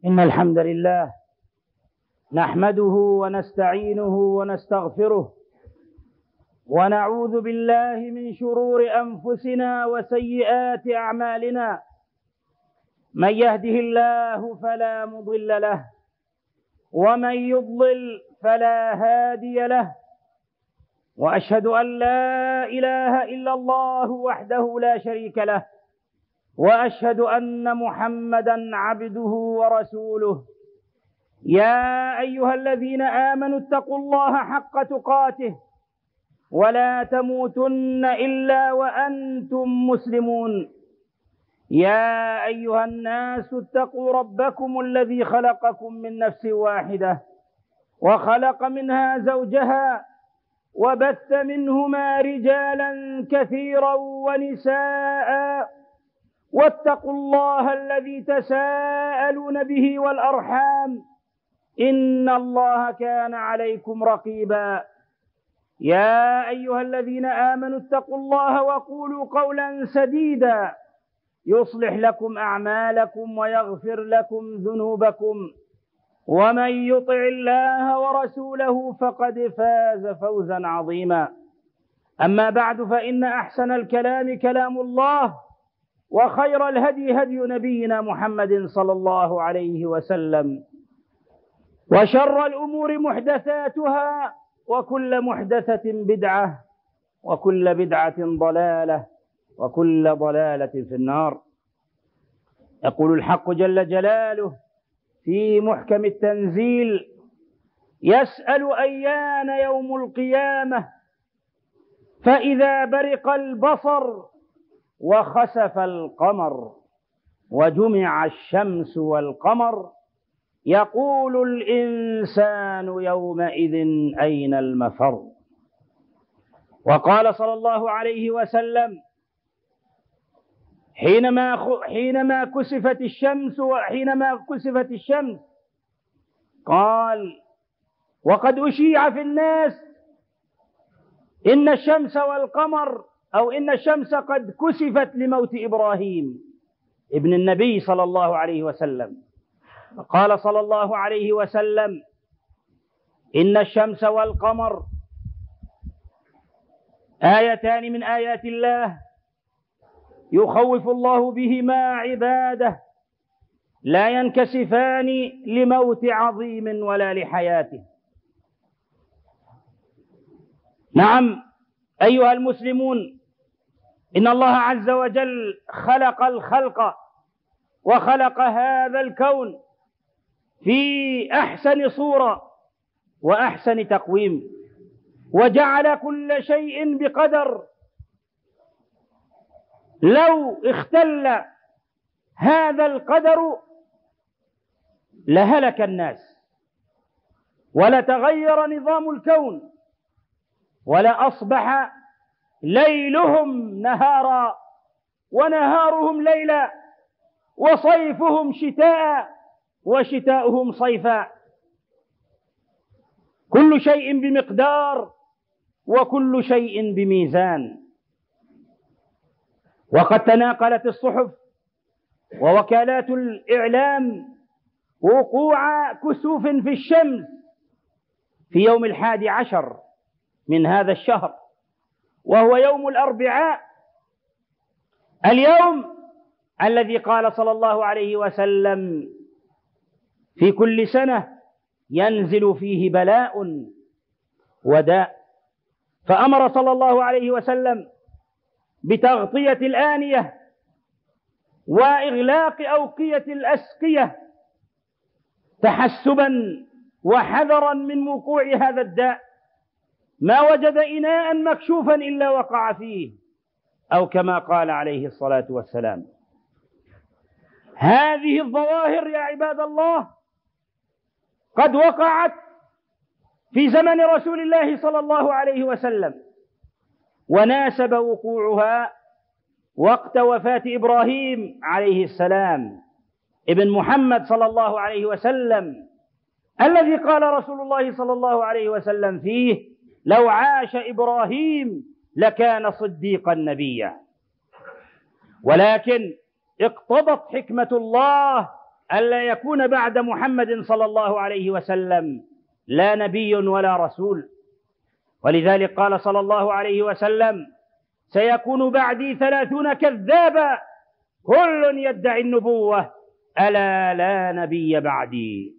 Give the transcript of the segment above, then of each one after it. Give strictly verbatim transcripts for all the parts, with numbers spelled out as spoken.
إن الحمد لله نحمده ونستعينه ونستغفره ونعوذ بالله من شرور أنفسنا وسيئات أعمالنا. من يهده الله فلا مضل له ومن يضلل فلا هادي له، وأشهد أن لا إله إلا الله وحده لا شريك له، وأشهد أن محمدا عبده ورسوله. يا أيها الذين آمنوا اتقوا الله حق تقاته ولا تموتن إلا وأنتم مسلمون. يا أيها الناس اتقوا ربكم الذي خلقكم من نفس واحدة وخلق منها زوجها وبث منهما رجالا كثيرا ونساء، واتقوا الله الذي تساءلون به والأرحام إن الله كان عليكم رقيبا. يا أيها الذين آمنوا اتقوا الله وقولوا قولا سديدا يصلح لكم أعمالكم ويغفر لكم ذنوبكم، ومن يطع الله ورسوله فقد فاز فوزا عظيما. أما بعد، فإن أحسن الكلام كلام الله، وخير الهدي هدي نبينا محمد صلى الله عليه وسلم، وشر الأمور محدثاتها، وكل محدثة بدعة، وكل بدعة ضلالة، وكل ضلالة في النار. يقول الحق جل جلاله في محكم التنزيل: يسأل أيان يوم القيامة فإذا برق البصر وخسف القمر وجمع الشمس والقمر يقول الإنسان يومئذ أين المفر. وقال صلى الله عليه وسلم حينما حينما كسفت الشمس وحينما كسفت الشمس قال: وقد أشيع في الناس إن الشمس والقمر أو إن الشمس قد كسفت لموت إبراهيم ابن النبي صلى الله عليه وسلم. قال صلى الله عليه وسلم: إن الشمس والقمر آيتان من آيات الله يخوف الله بهما عباده، لا ينكسفان لموت عظيم ولا لحياته. نعم أيها المسلمون، إن الله عز وجل خلق الخلق وخلق هذا الكون في أحسن صورة وأحسن تقويم، وجعل كل شيء بقدر. لو اختل هذا القدر لهلك الناس، ولتغير نظام الكون، ولأصبح ليلهم نهارا ونهارهم ليلا، وصيفهم شتاء وشتاؤهم صيفا. كل شيء بمقدار وكل شيء بميزان. وقد تناقلت الصحف ووكالات الإعلام وقوع كسوف في الشمس في يوم الحادي عشر من هذا الشهر، وهو يوم الأربعاء، اليوم الذي قال صلى الله عليه وسلم في كل سنة ينزل فيه بلاء وداء. فأمر صلى الله عليه وسلم بتغطية الآنية وإغلاق أوقية الأسقية تحسبا وحذرا من وقوع هذا الداء. ما وجد إناء مكشوفا إلا وقع فيه، أو كما قال عليه الصلاة والسلام. هذه الظواهر يا عباد الله قد وقعت في زمن رسول الله صلى الله عليه وسلم، وناسب وقوعها وقت وفاة إبراهيم عليه السلام ابن محمد صلى الله عليه وسلم، الذي قال رسول الله صلى الله عليه وسلم فيه: لو عاش إبراهيم لكان صديقا نبيا. ولكن اقتضت حكمة الله ألا يكون بعد محمد صلى الله عليه وسلم لا نبي ولا رسول. ولذلك قال صلى الله عليه وسلم: سيكون بعدي ثلاثون كذابا كل يدعي النبوة ألا لا نبي بعدي.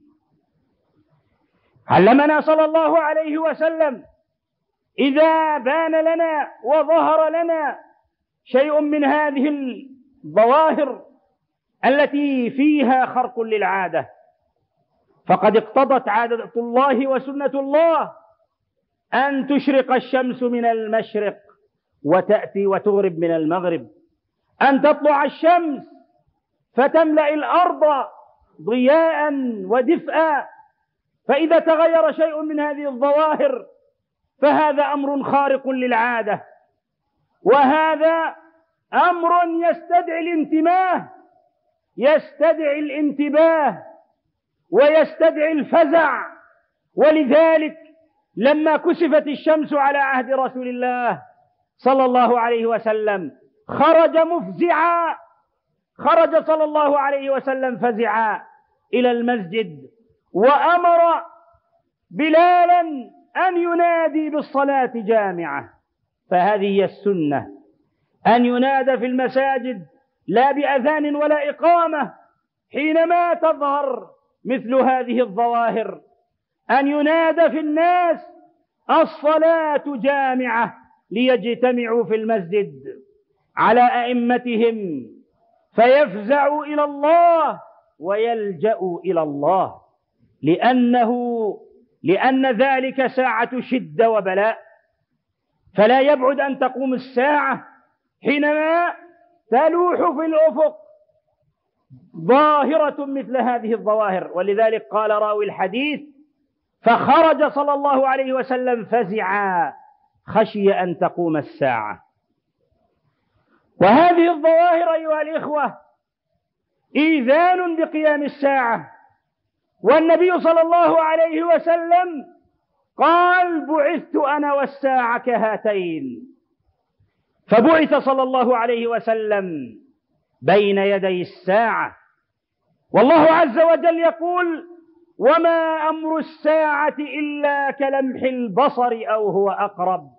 علمنا صلى الله عليه وسلم إذا بان لنا وظهر لنا شيء من هذه الظواهر التي فيها خرق للعادة، فقد اقتضت عادة الله وسنة الله أن تشرق الشمس من المشرق وتأتي وتغرب من المغرب، أن تطلع الشمس فتملأ الأرض ضياء ودفئا. فإذا تغير شيء من هذه الظواهر فهذا أمر خارق للعادة، وهذا أمر يستدعي الانتباه يستدعي الانتباه ويستدعي الفزع. ولذلك لما كسفت الشمس على عهد رسول الله صلى الله عليه وسلم خرج مفزعا خرج صلى الله عليه وسلم فزعا إلى المسجد، وأمر بلالا أن ينادي بالصلاة جامعة. فهذه هي السنة، أن ينادى في المساجد لا بأذان ولا إقامة حينما تظهر مثل هذه الظواهر، أن ينادى في الناس الصلاة جامعة ليجتمعوا في المسجد على أئمتهم فيفزعوا إلى الله ويلجأوا إلى الله، لأنه لأن ذلك ساعة شدة وبلاء. فلا يبعد أن تقوم الساعة حينما تلوح في الأفق ظاهرة مثل هذه الظواهر. ولذلك قال راوي الحديث: فخرج صلى الله عليه وسلم فزعا خشي أن تقوم الساعة. وهذه الظواهر أيها الإخوة إيذان بقيام الساعة، والنبي صلى الله عليه وسلم قال: بعثت أنا والساعة كهاتين. فبعث صلى الله عليه وسلم بين يدي الساعة، والله عز وجل يقول: وما أمر الساعة إلا كلمح البصر أو هو أقرب.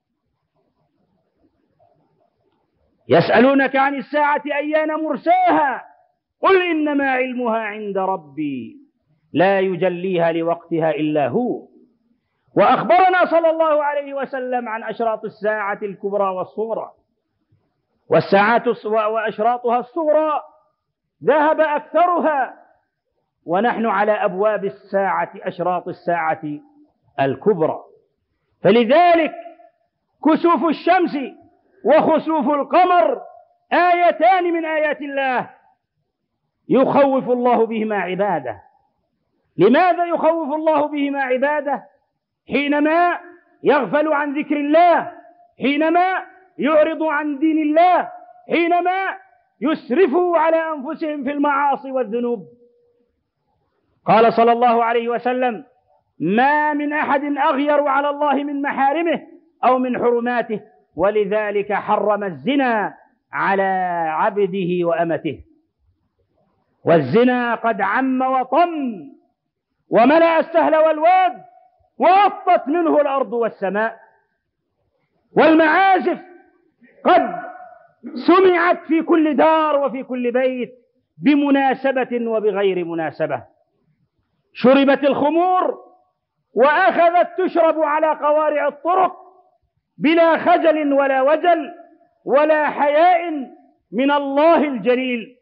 يسألونك عن الساعة أيان مرساها قل إنما علمها عند ربي لا يجليها لوقتها إلا هو. وأخبرنا صلى الله عليه وسلم عن أشراط الساعة الكبرى والصغرى، والساعات وأشراطها الصغرى ذهب أكثرها، ونحن على أبواب الساعة أشراط الساعة الكبرى. فلذلك كسوف الشمس وخسوف القمر آيتان من آيات الله يخوف الله بهما عباده. لماذا يخوف الله بهما عباده؟ حينما يغفل عن ذكر الله، حينما يعرض عن دين الله، حينما يسرفوا على أنفسهم في المعاصي والذنوب. قال صلى الله عليه وسلم: ما من أحد أغير على الله من محارمه أو من حرماته، ولذلك حرم الزنا على عبده وأمته. والزنا قد عم وطم وملأ السهل والواد وغطت منه الأرض والسماء. والمعازف قد سمعت في كل دار وفي كل بيت بمناسبة وبغير مناسبة. شربت الخمور وأخذت تشرب على قوارع الطرق بلا خجل ولا وجل ولا حياء من الله الجليل.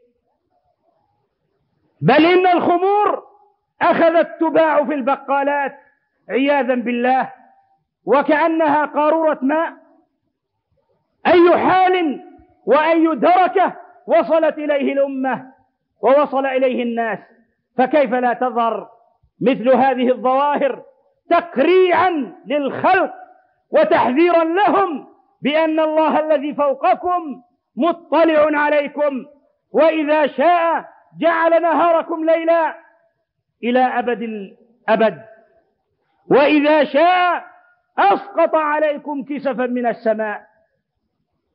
بل إن الخمور أخذت تباع في البقالات عياذا بالله وكأنها قارورة ماء. أي حال وأي دركة وصلت إليه الأمة ووصل إليه الناس، فكيف لا تظهر مثل هذه الظواهر تقريعا للخلق وتحذيرا لهم بأن الله الذي فوقكم مطلع عليكم، وإذا شاء جعل نهاركم ليلا إلى أبد الأبد، وإذا شاء أسقط عليكم كسفا من السماء.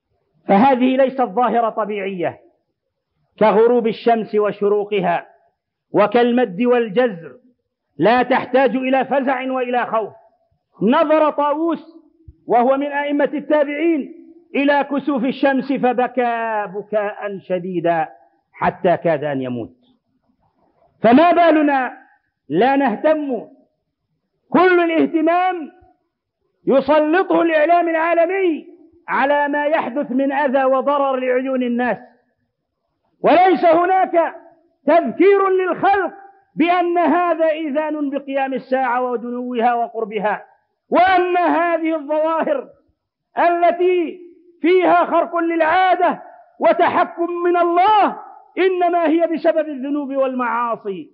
فهذه ليست ظاهرة طبيعية كغروب الشمس وشروقها، وكالمد والجزر، لا تحتاج إلى فزع وإلى خوف. نظر طاووس وهو من أئمة التابعين إلى كسوف الشمس فبكى بكاء شديدا حتى كاد أن يموت. فما بالنا لا نهتم؟ كل الاهتمام يسلطه الإعلام العالمي على ما يحدث من أذى وضرر لعيون الناس، وليس هناك تذكير للخلق بأن هذا إذان بقيام الساعة ودنوها وقربها، وأن هذه الظواهر التي فيها خرق للعادة وتحكم من الله إنما هي بسبب الذنوب والمعاصي.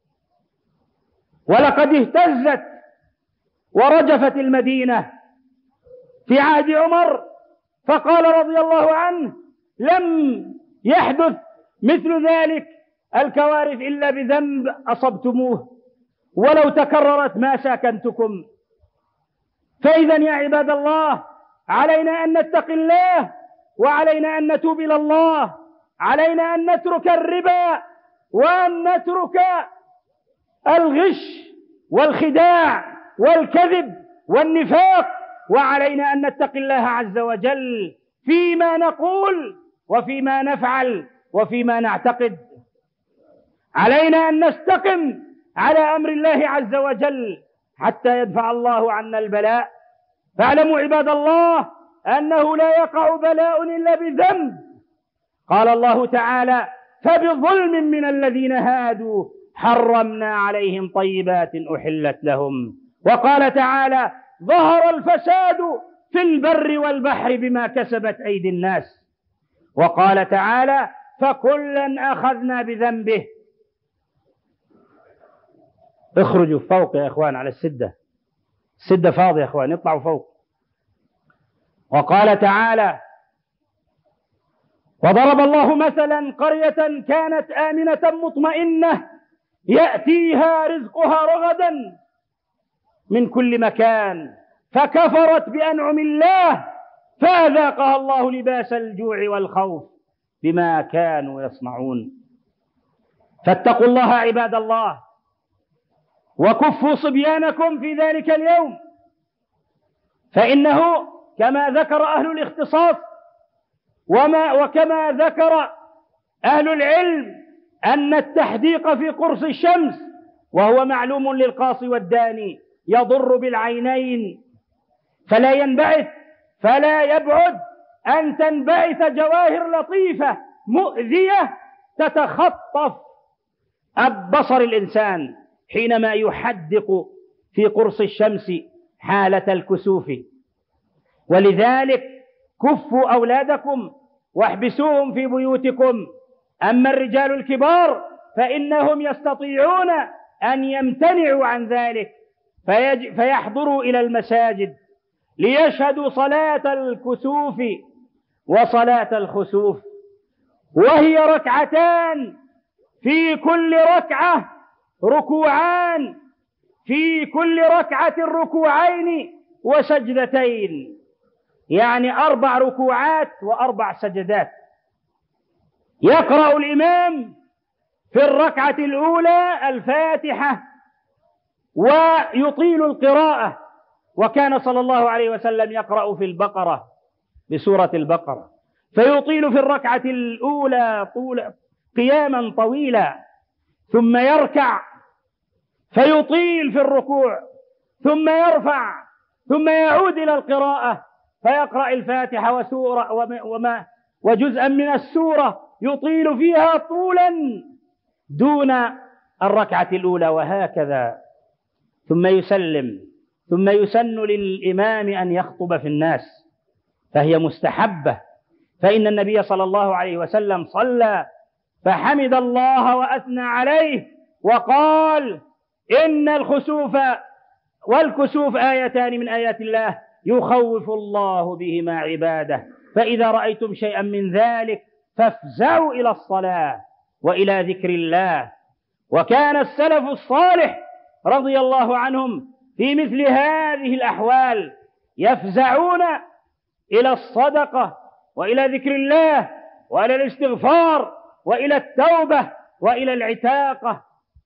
ولقد اهتزت ورجفت المدينة في عهد عمر، فقال رضي الله عنه: لم يحدث مثل ذلك الكوارث إلا بذنب أصبتموه، ولو تكررت ما ساكنتكم. فإذا يا عباد الله، علينا أن نتقي الله، وعلينا أن نتوب إلى الله، علينا أن نترك الربا، وأن نترك الغش والخداع والكذب والنفاق، وعلينا أن نتقي الله عز وجل فيما نقول وفيما نفعل وفيما نعتقد. علينا أن نستقم على أمر الله عز وجل حتى يدفع الله عنا البلاء. فاعلموا عباد الله أنه لا يقع بلاء إلا بذنب. قال الله تعالى: فبظلم من الذين هادوا حرمنا عليهم طيبات أحلت لهم. وقال تعالى: ظهر الفساد في البر والبحر بما كسبت أيدي الناس. وقال تعالى: فكلا أخذنا بذنبه. اخرجوا فوق يا إخوان على السدة، السدة فاضية يا إخوان، اطلعوا فوق. وقال تعالى: وضرب الله مثلا قرية كانت آمنة مطمئنة يأتيها رزقها رغدا من كل مكان فكفرت بأنعم الله فأذاقها الله لباس الجوع والخوف بما كانوا يصنعون. فاتقوا الله عباد الله، وكفوا صبيانكم في ذلك اليوم، فإنه كما ذكر أهل الاختصاص وما وكما ذكر أهل العلم أن التحديق في قرص الشمس، وهو معلوم للقاصي والداني، يضر بالعينين، فلا ينبعث فلا يبعد أن تنبعث جواهر لطيفة مؤذية تتخطف بصر الإنسان حينما يحدق في قرص الشمس حالة الكسوف. ولذلك كفوا أولادكم واحبسوهم في بيوتكم. أما الرجال الكبار فإنهم يستطيعون أن يمتنعوا عن ذلك فيج... فيحضروا إلى المساجد ليشهدوا صلاة الكسوف وصلاة الخسوف، وهي ركعتان، في كل ركعة ركوعان، في كل ركعة ركوعين وسجدتين، يعني أربع ركوعات وأربع سجدات. يقرأ الإمام في الركعة الأولى الفاتحة ويطيل القراءة، وكان صلى الله عليه وسلم يقرأ في البقرة بسورة البقرة، فيطيل في الركعة الأولى طول قياما طويلا، ثم يركع فيطيل في الركوع، ثم يرفع، ثم يعود إلى القراءة فيقرأ الفاتحة وسورة وما وجزءا من السورة يطيل فيها طولا دون الركعة الأولى، وهكذا، ثم يسلم. ثم يسن للإمام أن يخطب في الناس، فهي مستحبة، فإن النبي صلى الله عليه وسلم صلى فحمد الله وأثنى عليه وقال: إن الخسوف والكسوف آيتان من آيات الله يخوف الله بهما عباده، فإذا رأيتم شيئا من ذلك فافزعوا إلى الصلاة وإلى ذكر الله. وكان السلف الصالح رضي الله عنهم في مثل هذه الأحوال يفزعون إلى الصدقة وإلى ذكر الله وإلى الاستغفار وإلى التوبة وإلى العتاقة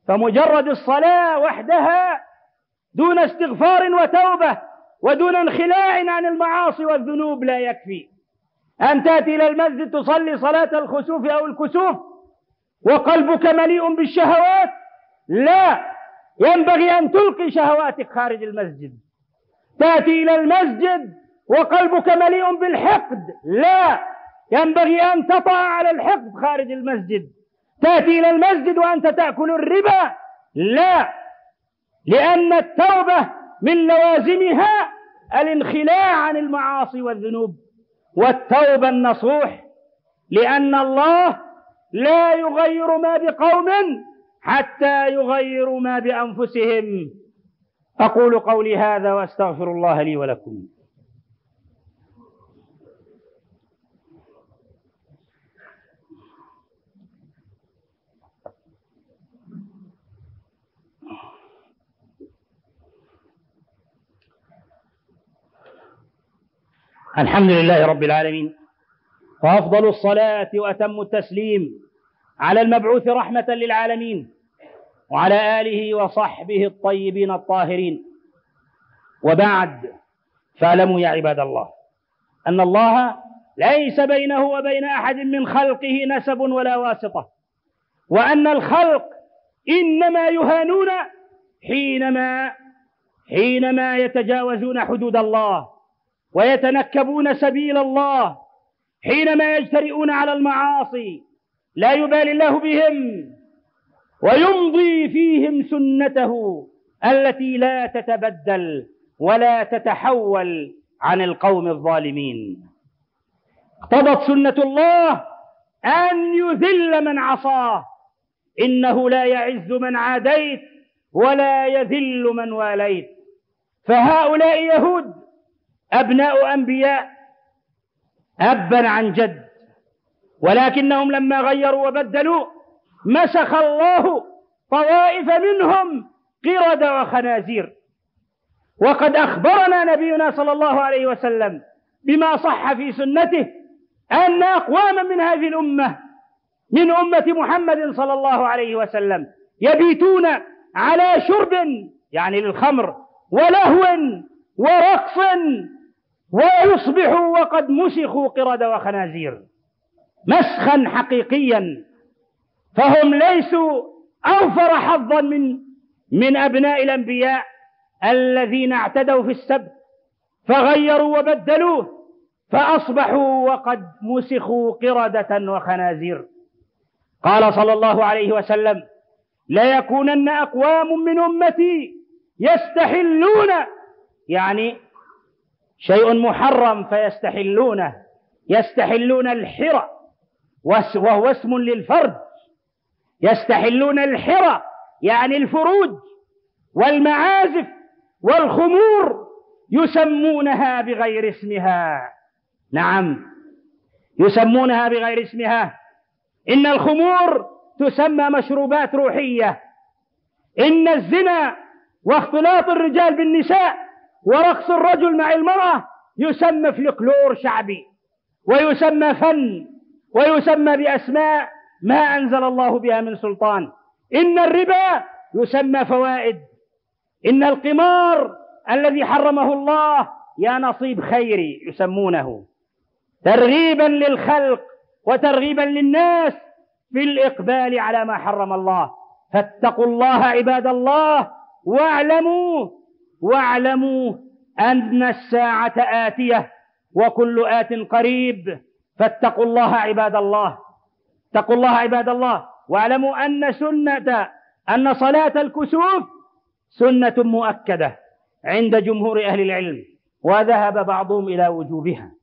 فمجرد الصلاة وحدها دون استغفار وتوبة ودون انخلاع عن المعاصي والذنوب لا يكفي. أن تأتي إلى المسجد تصلي صلاة الخسوف أو الكسوف وقلبك مليء بالشهوات؟ لا، ينبغي أن تلقي شهواتك خارج المسجد. تأتي إلى المسجد وقلبك مليء بالحقد؟ لا، ينبغي أن تطأ على الحقد خارج المسجد. تأتي إلى المسجد وأنت تأكل الربا؟ لا، لأن التوبة من لوازمها الانخلاع عن المعاصي والذنوب والتوبة النصوح، لأن الله لا يغير ما بقوم حتى يغيروا ما بأنفسهم. أقول قولي هذا وأستغفر الله لي ولكم. الحمد لله رب العالمين، وأفضل الصلاة وأتم التسليم على المبعوث رحمة للعالمين وعلى آله وصحبه الطيبين الطاهرين. وبعد، فاعلموا يا عباد الله أن الله ليس بينه وبين أحد من خلقه نسب ولا واسطة، وأن الخلق إنما يهانون حينما حينما يتجاوزون حدود الله ويتنكبون سبيل الله، حينما يجترئون على المعاصي لا يبالي الله بهم ويمضي فيهم سنته التي لا تتبدل ولا تتحول عن القوم الظالمين. اقتضت سنة الله أن يذل من عصاه، إنه لا يعز من عاديت ولا يذل من واليت. فهؤلاء يهود أبناء أنبياء أبا عن جد، ولكنهم لما غيروا وبدلوا مسخ الله طوائف منهم قردة وخنازير. وقد أخبرنا نبينا صلى الله عليه وسلم بما صح في سنته أن أقواما من هذه الأمة من أمة محمد صلى الله عليه وسلم يبيتون على شرب يعني للخمر ولهو ورقص، ويصبحوا وقد مسخوا قردة وخنازير مسخا حقيقيا. فهم ليسوا أوفر حظا من من أبناء الأنبياء الذين اعتدوا في السبت فغيروا وبدلوه فأصبحوا وقد مسخوا قردة وخنازير. قال صلى الله عليه وسلم: ليكونن أقوام من أمتي يستحلون، يعني شيء محرم فيستحلونه، يستحلون الحرى وهو اسم للفرد، يستحلون الحرى يعني الفروج والمعازف والخمور، يسمونها بغير اسمها. نعم، يسمونها بغير اسمها. إن الخمور تسمى مشروبات روحية، إن الزنا واختلاط الرجال بالنساء ورقص الرجل مع المرأة يسمى فلكلور شعبي، ويسمى فن، ويسمى بأسماء ما أنزل الله بها من سلطان. إن الربا يسمى فوائد، إن القمار الذي حرمه الله يا نصيب خيري يسمونه، ترغيبا للخلق وترغيبا للناس في الإقبال على ما حرم الله. فاتقوا الله عباد الله، واعلموا واعلموا أن الساعة آتية وكل آت قريب. فاتقوا الله عباد الله، اتقوا الله عباد الله، واعلموا أن سنة أن صلاة الكسوف سنة مؤكدة عند جمهور أهل العلم، وذهب بعضهم إلى وجوبها،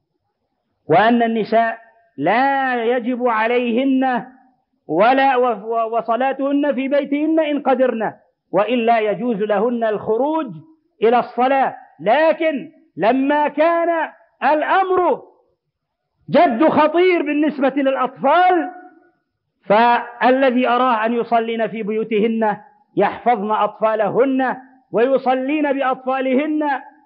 وأن النساء لا يجب عليهن ولا وصلاتهن في بيتهن إن قدرن، وإلا يجوز لهن الخروج إلى الصلاة. لكن لما كان الأمر جد خطير بالنسبة للأطفال، فالذي أراه أن يصلين في بيوتهن يحفظن أطفالهن ويصلين بأطفالهن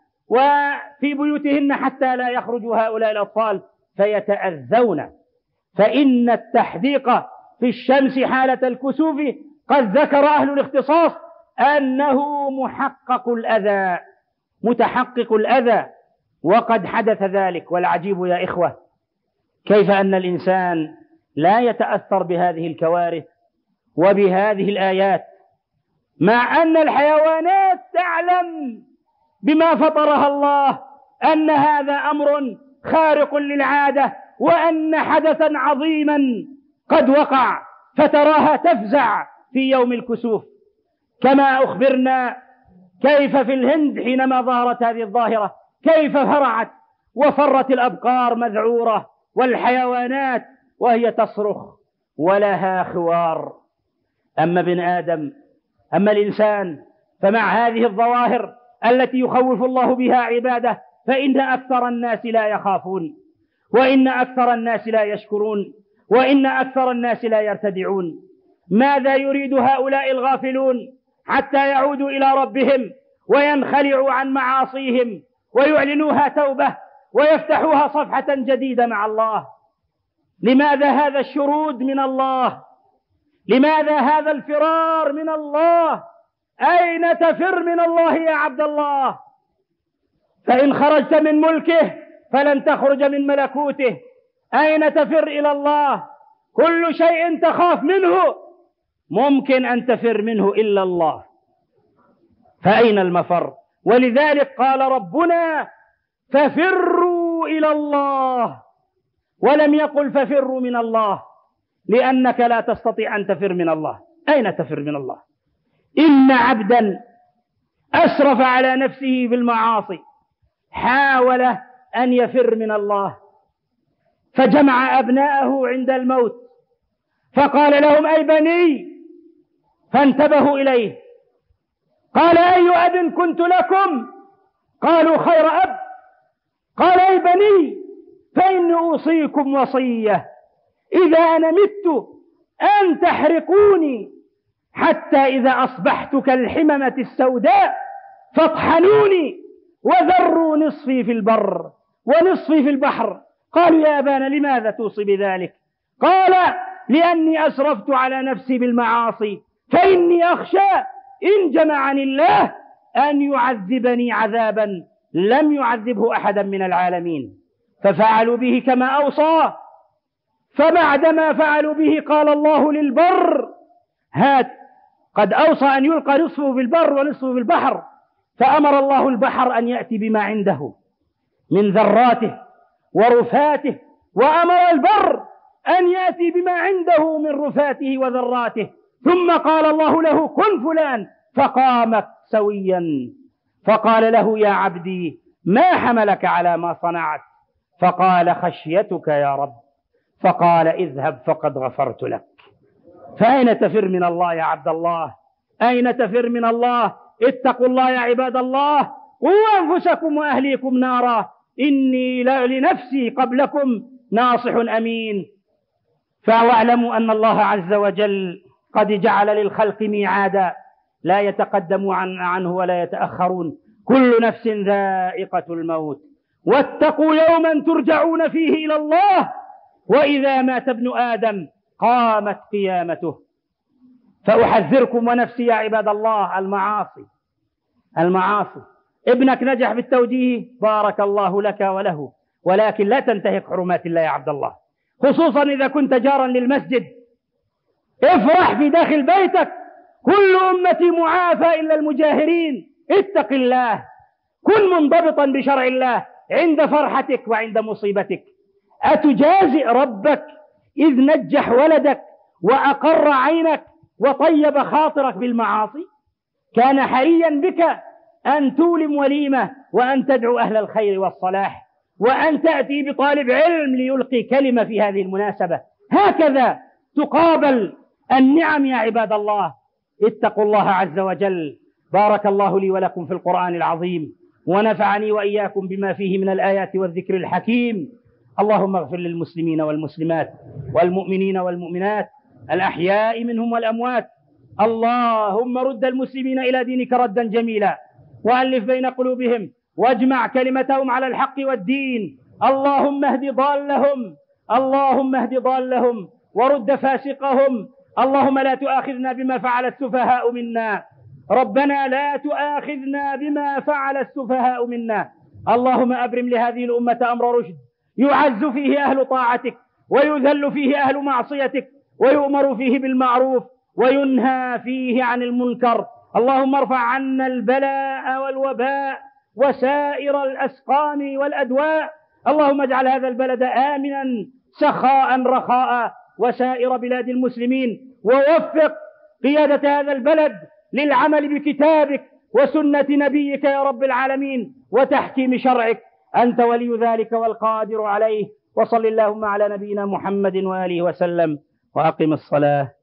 وفي بيوتهن حتى لا يخرجوا هؤلاء الأطفال فيتأذون. فإن التحديق في الشمس حالة الكسوف قد ذكر أهل الاختصاص أنه محقق الأذى، متحقق الأذى، وقد حدث ذلك. والعجيب يا إخوة كيف أن الإنسان لا يتأثر بهذه الكوارث وبهذه الآيات، مع أن الحيوانات تعلم بما فطرها الله أن هذا أمر خارق للعادة، وأن حدثا عظيما قد وقع، فتراها تفزع في يوم الكسوف. كما أخبرنا كيف في الهند حينما ظهرت هذه الظاهرة كيف فرعت وفرت الأبقار مذعورة والحيوانات وهي تصرخ ولها خوار. أما ابن آدم، أما الإنسان، فمع هذه الظواهر التي يخوف الله بها عباده فإن أكثر الناس لا يخافون، وإن أكثر الناس لا يشكرون، وإن أكثر الناس لا يرتدعون. ماذا يريد هؤلاء الغافلون حتى يعودوا إلى ربهم وينخلعوا عن معاصيهم ويعلنوها توبة ويفتحوها صفحة جديدة مع الله؟ لماذا هذا الشرود من الله؟ لماذا هذا الفرار من الله؟ أين تفر من الله يا عبد الله؟ فإن خرجت من ملكه فلن تخرج من ملكوته. أين تفر إلى الله؟ كل شيء تخاف منه ممكن أن تفر منه إلا الله، فأين المفر؟ ولذلك قال ربنا ففروا إلى الله، ولم يقل ففروا من الله، لأنك لا تستطيع أن تفر من الله. أين تفر من الله؟ إن عبدا أسرف على نفسه بالمعاصي حاول أن يفر من الله، فجمع أبناءه عند الموت فقال لهم أي بني، فانتبهوا إليه. قال أي أب كنت لكم؟ قالوا خير أب. قال أي بني فإني أوصيكم وصية، إذا أنا مت أن تحرقوني حتى إذا أصبحت كالحممة السوداء فاطحنوني وذروا نصفي في البر ونصفي في البحر. قالوا يا أبانا لماذا توصي بذلك؟ قال لأني أسرفت على نفسي بالمعاصي، فإني أخشى إن جمعني الله أن يعذبني عذابا لم يعذبه أحدا من العالمين. ففعلوا به كما أوصى. فبعدما فعلوا به قال الله للبر هات، قد أوصى أن يلقى نصفه في البر ونصفه في البحر، فأمر الله البحر أن يأتي بما عنده من ذراته ورفاته، وأمر البر أن يأتي بما عنده من رفاته وذراته، ثم قال الله له كن فلان، فقام سويا. فقال له يا عبدي ما حملك على ما صنعت؟ فقال خشيتك يا رب. فقال اذهب فقد غفرت لك. فأين تفر من الله يا عبد الله؟ أين تفر من الله؟ اتقوا الله يا عباد الله، قوا أنفسكم وأهليكم نارا، إني لنفسي قبلكم ناصح أمين. فاعلموا أن الله عز وجل قد جعل للخلق ميعادا لا يتقدم عن عنه ولا يتأخرون، كل نفس ذائقة الموت، واتقوا يوما ترجعون فيه إلى الله، وإذا مات ابن آدم قامت قيامته. فأحذركم ونفسي يا عباد الله المعاصي، المعاصي. ابنك نجح بالتوجيه بارك الله لك وله، ولكن لا تنتهك حرمات الله يا عبد الله، خصوصا إذا كنت جارا للمسجد. افرح في داخل بيتك، كل أمتي معافى إلا المجاهرين. اتق الله، كن منضبطا بشرع الله عند فرحتك وعند مصيبتك. أتجازئ ربك إذ نجح ولدك وأقر عينك وطيب خاطرك بالمعاصي؟ كان حريا بك أن تولم وليمة وأن تدعو أهل الخير والصلاح، وأن تأتي بطالب علم ليلقي كلمة في هذه المناسبة. هكذا تقابل النعم يا عباد الله. اتقوا الله عز وجل. بارك الله لي ولكم في القرآن العظيم، ونفعني وإياكم بما فيه من الآيات والذكر الحكيم. اللهم اغفر للمسلمين والمسلمات والمؤمنين والمؤمنات الأحياء منهم والأموات. اللهم رد المسلمين إلى دينك ردا جميلا، وألف بين قلوبهم، واجمع كلمتهم على الحق والدين. اللهم اهد ضالهم، اللهم اهد ضالهم، ورد فاسقهم، اللهم لا تؤاخذنا بما فعل السفهاء منا، ربنا لا تؤاخذنا بما فعل السفهاء منا. اللهم أبرم لهذه الأمة أمر رشد يعز فيه أهل طاعتك ويذل فيه أهل معصيتك، ويؤمر فيه بالمعروف وينهى فيه عن المنكر. اللهم ارفع عنا البلاء والوباء وسائر الأسقام والأدواء. اللهم اجعل هذا البلد آمنا سخاء رخاء وسائر بلاد المسلمين، ووفق قيادة هذا البلد للعمل بكتابك وسنة نبيك يا رب العالمين وتحكيم شرعك. أنت ولي ذلك والقادر عليه. وصل اللهم على نبينا محمد وآله وسلم، وأقم الصلاة.